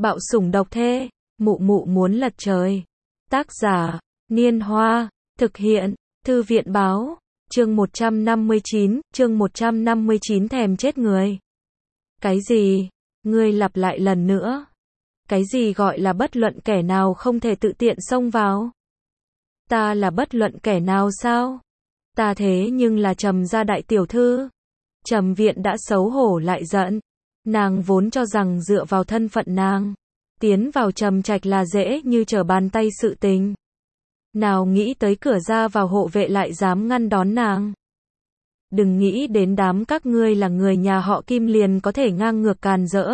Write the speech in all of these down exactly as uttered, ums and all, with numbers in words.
Bạo sủng độc thê, mụ mụ muốn lật trời. Tác giả, Niên Hoa, thực hiện, Thư viện báo, chương một trăm năm mươi chín, chương một trăm năm mươi chín thèm chết người. Cái gì? Ngươi lặp lại lần nữa. Cái gì gọi là bất luận kẻ nào không thể tự tiện xông vào? Ta là bất luận kẻ nào sao? Ta thế nhưng là Trầm gia đại tiểu thư. Trầm Viện đã xấu hổ lại giận. Nàng vốn cho rằng dựa vào thân phận nàng, tiến vào Trầm trạch là dễ như trở bàn tay sự tình. Nào nghĩ tới cửa ra vào hộ vệ lại dám ngăn đón nàng. Đừng nghĩ đến đám các ngươi là người nhà họ Kim liền có thể ngang ngược càn rỡ.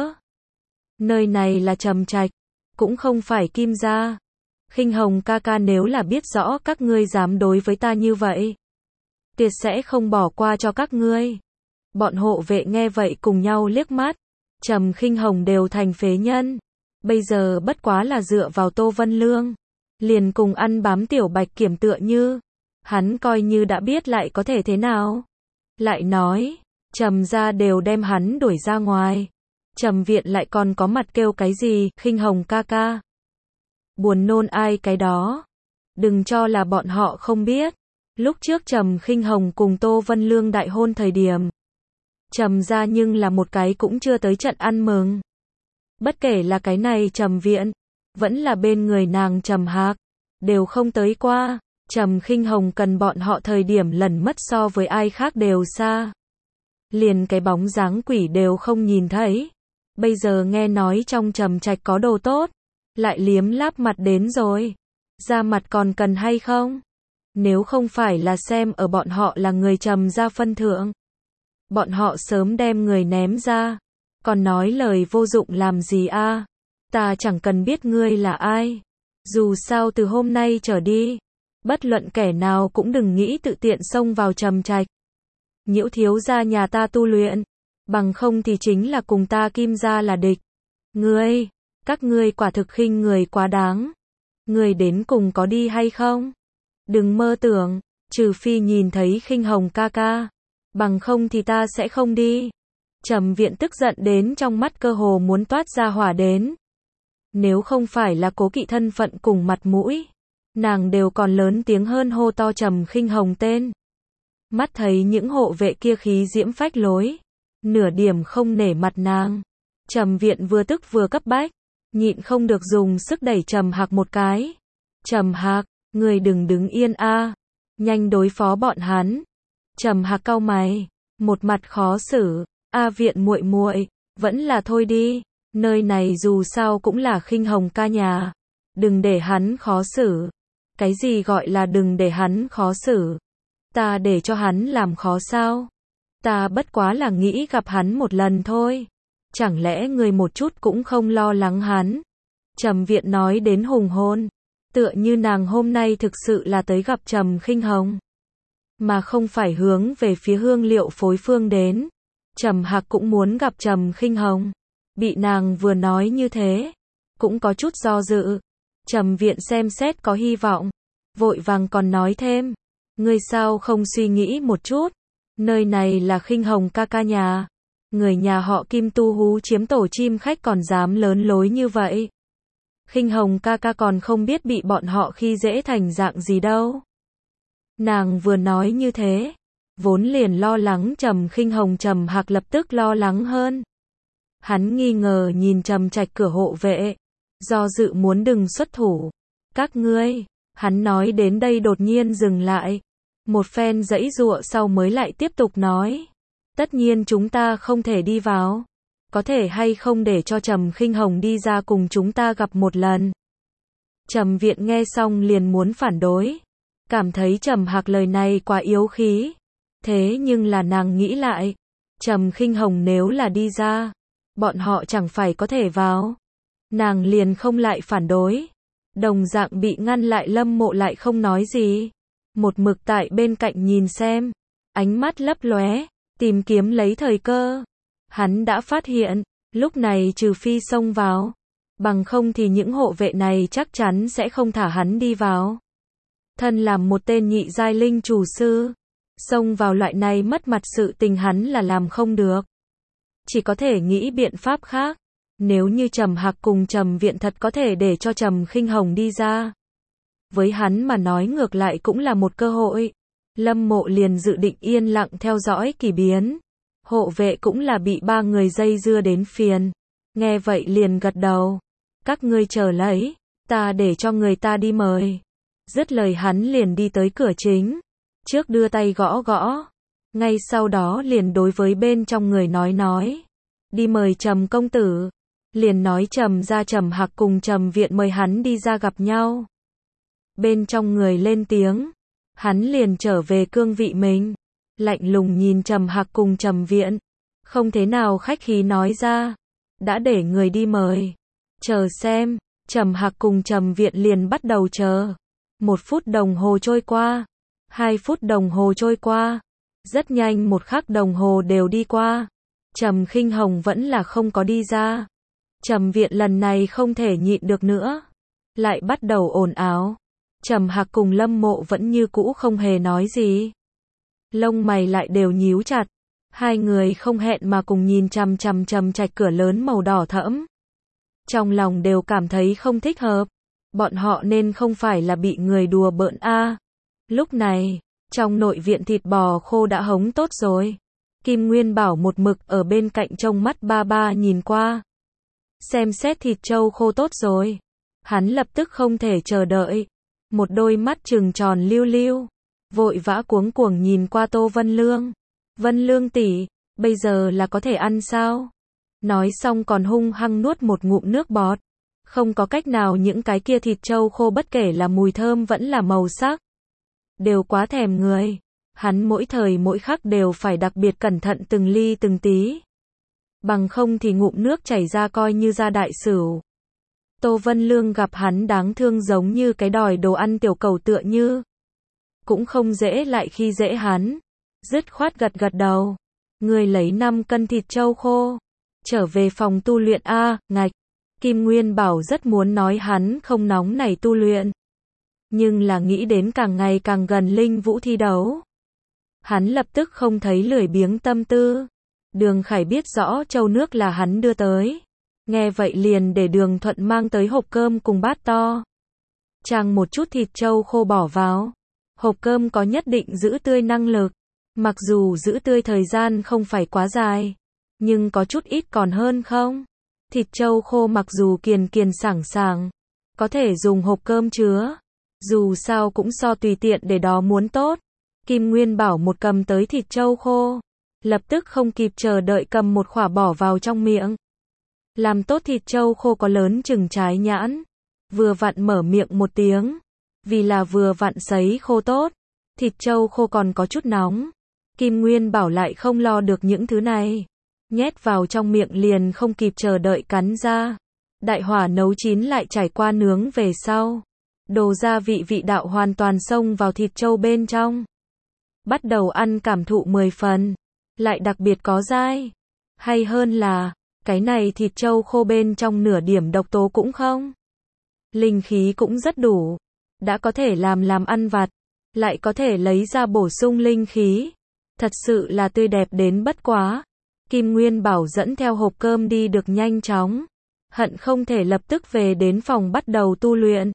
Nơi này là Trầm trạch, cũng không phải Kim gia. Khinh Hồng ca ca nếu là biết rõ các ngươi dám đối với ta như vậy, tuyệt sẽ không bỏ qua cho các ngươi. Bọn hộ vệ nghe vậy cùng nhau liếc mắt. Trầm Khinh Hồng đều thành phế nhân, bây giờ bất quá là dựa vào Tô Vân Lương, liền cùng ăn bám tiểu bạch kiểm tựa như. Hắn coi như đã biết lại có thể thế nào? Lại nói, Trầm gia đều đem hắn đuổi ra ngoài. Trầm Viện lại còn có mặt kêu cái gì, Khinh Hồng ca ca. Buồn nôn ai cái đó. Đừng cho là bọn họ không biết. Lúc trước Trầm Khinh Hồng cùng Tô Vân Lương đại hôn thời điểm, Trầm gia nhưng là một cái cũng chưa tới trận ăn mừng. Bất kể là cái này Trầm Viện, vẫn là bên người nàng Trầm Hạc, đều không tới qua. Trầm Khinh Hồng cần bọn họ thời điểm lần mất so với ai khác đều xa. Liền cái bóng dáng quỷ đều không nhìn thấy. Bây giờ nghe nói trong Trầm trạch có đồ tốt, lại liếm láp mặt đến rồi. Da mặt còn cần hay không? Nếu không phải là xem ở bọn họ là người Trầm gia phân thượng, bọn họ sớm đem người ném ra. Còn nói lời vô dụng làm gì a? À? Ta chẳng cần biết ngươi là ai. Dù sao từ hôm nay trở đi, bất luận kẻ nào cũng đừng nghĩ tự tiện xông vào Trầm trạch. Nhiễu thiếu gia nhà ta tu luyện, bằng không thì chính là cùng ta Kim gia là địch. Ngươi, các ngươi quả thực khinh người quá đáng. Ngươi đến cùng có đi hay không? Đừng mơ tưởng, trừ phi nhìn thấy Khinh Hồng ca ca, bằng không thì ta sẽ không đi. Trầm Viện tức giận đến trong mắt cơ hồ muốn toát ra hỏa đến. Nếu không phải là cố kỵ thân phận cùng mặt mũi, nàng đều còn lớn tiếng hơn hô to Trầm Khinh Hồng tên. Mắt thấy những hộ vệ kia khí diễm phách lối, nửa điểm không nể mặt nàng. Trầm Viện vừa tức vừa cấp bách, nhịn không được dùng sức đẩy Trầm Hạc một cái. Trầm Hạc, người đừng đứng yên a, nhanh đối phó bọn hắn. Trầm Hạc cau mày, một mặt khó xử. A Viện muội muội, vẫn là thôi đi, nơi này dù sao cũng là Khinh Hồng ca nhà, đừng để hắn khó xử. Cái gì gọi là đừng để hắn khó xử? Ta để cho hắn làm khó sao? Ta bất quá là nghĩ gặp hắn một lần thôi. Chẳng lẽ người một chút cũng không lo lắng hắn? Trầm Viện nói đến hùng hồn, tựa như nàng hôm nay thực sự là tới gặp Trầm Khinh Hồng, mà không phải hướng về phía hương liệu phối phương đến. Trầm Hạc cũng muốn gặp Trầm Khinh Hồng, bị nàng vừa nói như thế, cũng có chút do dự. Trầm Viện xem xét có hy vọng, vội vàng còn nói thêm, ngươi sao không suy nghĩ một chút, nơi này là Khinh Hồng ca ca nhà, người nhà họ Kim tu hú chiếm tổ chim khách còn dám lớn lối như vậy. Khinh Hồng ca ca còn không biết bị bọn họ khi dễ thành dạng gì đâu. Nàng vừa nói như thế, vốn liền lo lắng Trầm Khinh Hồng Trầm Hạc lập tức lo lắng hơn. Hắn nghi ngờ nhìn Trầm trạch cửa hộ vệ, do dự muốn đừng xuất thủ. Các ngươi, hắn nói đến đây đột nhiên dừng lại, một phen giãy giụa sau mới lại tiếp tục nói, tất nhiên chúng ta không thể đi vào, có thể hay không để cho Trầm Khinh Hồng đi ra cùng chúng ta gặp một lần. Trầm Viện nghe xong liền muốn phản đối, cảm thấy Trầm Hạc lời này quá yếu khí. Thế nhưng là nàng nghĩ lại, Trầm Khinh Hồng nếu là đi ra, bọn họ chẳng phải có thể vào. Nàng liền không lại phản đối. Đồng dạng bị ngăn lại Lâm Mộ lại không nói gì, một mực tại bên cạnh nhìn xem, ánh mắt lấp lóe, tìm kiếm lấy thời cơ. Hắn đã phát hiện, lúc này trừ phi xông vào, bằng không thì những hộ vệ này chắc chắn sẽ không thả hắn đi vào. Thân làm một tên nhị giai linh chủ sư, xông vào loại này mất mặt sự tình hắn là làm không được. Chỉ có thể nghĩ biện pháp khác. Nếu như Trầm Hạc cùng Trầm Viện thật có thể để cho Trầm Khinh Hồng đi ra, với hắn mà nói ngược lại cũng là một cơ hội. Lâm Mộ liền dự định yên lặng theo dõi kỳ biến. Hộ vệ cũng là bị ba người dây dưa đến phiền. Nghe vậy liền gật đầu. Các ngươi chờ lấy, ta để cho người ta đi mời. Dứt lời hắn liền đi tới cửa chính. Trước đưa tay gõ gõ. Ngay sau đó liền đối với bên trong người nói nói. Đi mời Trầm công tử. Liền nói Trầm ra Trầm Hạc cùng Trầm Viện mời hắn đi ra gặp nhau. Bên trong người lên tiếng. Hắn liền trở về cương vị mình. Lạnh lùng nhìn Trầm Hạc cùng Trầm Viện. Không thế nào khách khí nói ra. Đã để người đi mời. Chờ xem. Trầm Hạc cùng Trầm Viện liền bắt đầu chờ. Một phút đồng hồ trôi qua. Hai phút đồng hồ trôi qua. Rất nhanh một khắc đồng hồ đều đi qua. Trầm Khinh Hồng vẫn là không có đi ra. Trầm Viện lần này không thể nhịn được nữa. Lại bắt đầu ồn ào. Trầm Hạc cùng Lâm Mộ vẫn như cũ không hề nói gì. Lông mày lại đều nhíu chặt. Hai người không hẹn mà cùng nhìn chằm chằm Trầm Trạch cửa lớn màu đỏ thẫm. Trong lòng đều cảm thấy không thích hợp. Bọn họ nên không phải là bị người đùa bỡn a. À. Lúc này, trong nội viện thịt bò khô đã hống tốt rồi. Kim Nguyên Bảo một mực ở bên cạnh trông mắt ba ba nhìn qua. Xem xét thịt trâu khô tốt rồi. Hắn lập tức không thể chờ đợi. Một đôi mắt trừng tròn liu liu. Vội vã cuống cuồng nhìn qua Tô Vân Lương. Vân Lương tỷ, bây giờ là có thể ăn sao? Nói xong còn hung hăng nuốt một ngụm nước bọt. Không có cách nào, những cái kia thịt trâu khô bất kể là mùi thơm vẫn là màu sắc. Đều quá thèm người. Hắn mỗi thời mỗi khắc đều phải đặc biệt cẩn thận từng ly từng tí. Bằng không thì ngụm nước chảy ra coi như ra đại sửu. Tô Vân Lương gặp hắn đáng thương giống như cái đòi đồ ăn tiểu cầu tựa như. Cũng không dễ lại khi dễ hắn. Dứt khoát gật gật đầu. Người lấy năm cân thịt trâu khô. Trở về phòng tu luyện a, ngạch. Kim Nguyên Bảo rất muốn nói hắn không nóng này tu luyện. Nhưng là nghĩ đến càng ngày càng gần Linh Vũ thi đấu. Hắn lập tức không thấy lười biếng tâm tư. Đường Khải biết rõ châu nước là hắn đưa tới. Nghe vậy liền để Đường Thuận mang tới hộp cơm cùng bát to. Trang một chút thịt trâu khô bỏ vào. Hộp cơm có nhất định giữ tươi năng lực. Mặc dù giữ tươi thời gian không phải quá dài. Nhưng có chút ít còn hơn không? Thịt trâu khô mặc dù kiền kiền sảng sảng. Có thể dùng hộp cơm chứa. Dù sao cũng so tùy tiện để đó muốn tốt. Kim Nguyên Bảo một cầm tới thịt trâu khô. Lập tức không kịp chờ đợi cầm một khỏa bỏ vào trong miệng. Làm tốt thịt trâu khô có lớn chừng trái nhãn. Vừa vặn mở miệng một tiếng. Vì là vừa vặn sấy khô tốt. Thịt trâu khô còn có chút nóng. Kim Nguyên Bảo lại không lo được những thứ này. Nhét vào trong miệng liền không kịp chờ đợi cắn ra. Đại hỏa nấu chín lại trải qua nướng về sau. Đồ gia vị vị đạo hoàn toàn xông vào thịt trâu bên trong. Bắt đầu ăn cảm thụ mười phần. Lại đặc biệt có dai. Hay hơn là, cái này thịt trâu khô bên trong nửa điểm độc tố cũng không. Linh khí cũng rất đủ. Đã có thể làm làm ăn vặt. Lại có thể lấy ra bổ sung linh khí. Thật sự là tươi đẹp đến bất quá. Kim Nguyên Bảo dẫn theo hộp cơm đi được nhanh chóng. Hận không thể lập tức về đến phòng bắt đầu tu luyện.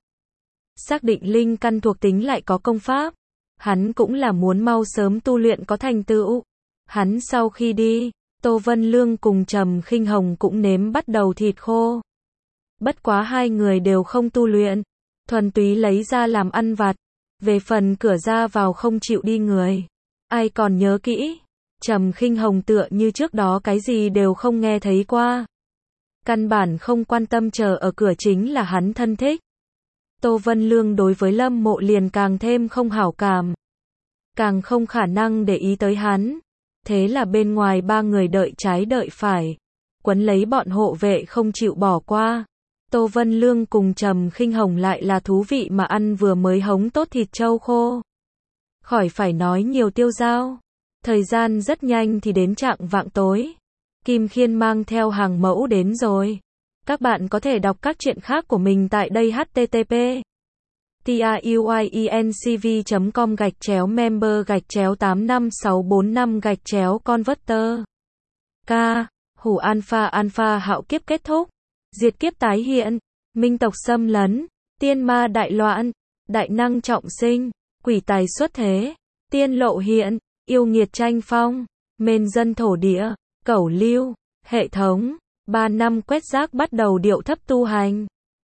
Xác định linh căn thuộc tính lại có công pháp. Hắn cũng là muốn mau sớm tu luyện có thành tựu. Hắn sau khi đi, Tô Vân Lương cùng Trầm Khinh Hồng cũng nếm bắt đầu thịt khô. Bất quá hai người đều không tu luyện. Thuần túy lấy ra làm ăn vặt. Về phần cửa ra vào không chịu đi người. Ai còn nhớ kỹ? Trầm Khinh Hồng tựa như trước đó cái gì đều không nghe thấy qua. Căn bản không quan tâm chờ ở cửa chính là hắn thân thích. Tô Vân Lương đối với Lâm Mộ liền càng thêm không hảo cảm. Càng không khả năng để ý tới hắn. Thế là bên ngoài ba người đợi trái đợi phải. Quấn lấy bọn hộ vệ không chịu bỏ qua. Tô Vân Lương cùng Trầm Khinh Hồng lại là thú vị mà ăn vừa mới hống tốt thịt trâu khô. Khỏi phải nói nhiều tiêu dao. Thời gian rất nhanh thì đến chạng vạng tối. Kim Khiên mang theo hàng mẫu đến rồi. Các bạn có thể đọc các truyện khác của mình tại đây h t t p truyencv chấm com gạch chéo member gạch chéo tám năm sáu bốn năm gạch chéo converter. K. Hủ alpha alpha hạo kiếp kết thúc, diệt kiếp tái hiện, minh tộc xâm lấn, tiên ma đại loạn, đại năng trọng sinh, quỷ tài xuất thế, tiên lộ hiện, yêu nghiệt tranh phong, mền dân thổ địa, cẩu lưu, hệ thống, ba năm quét rác bắt đầu điệu thấp tu hành.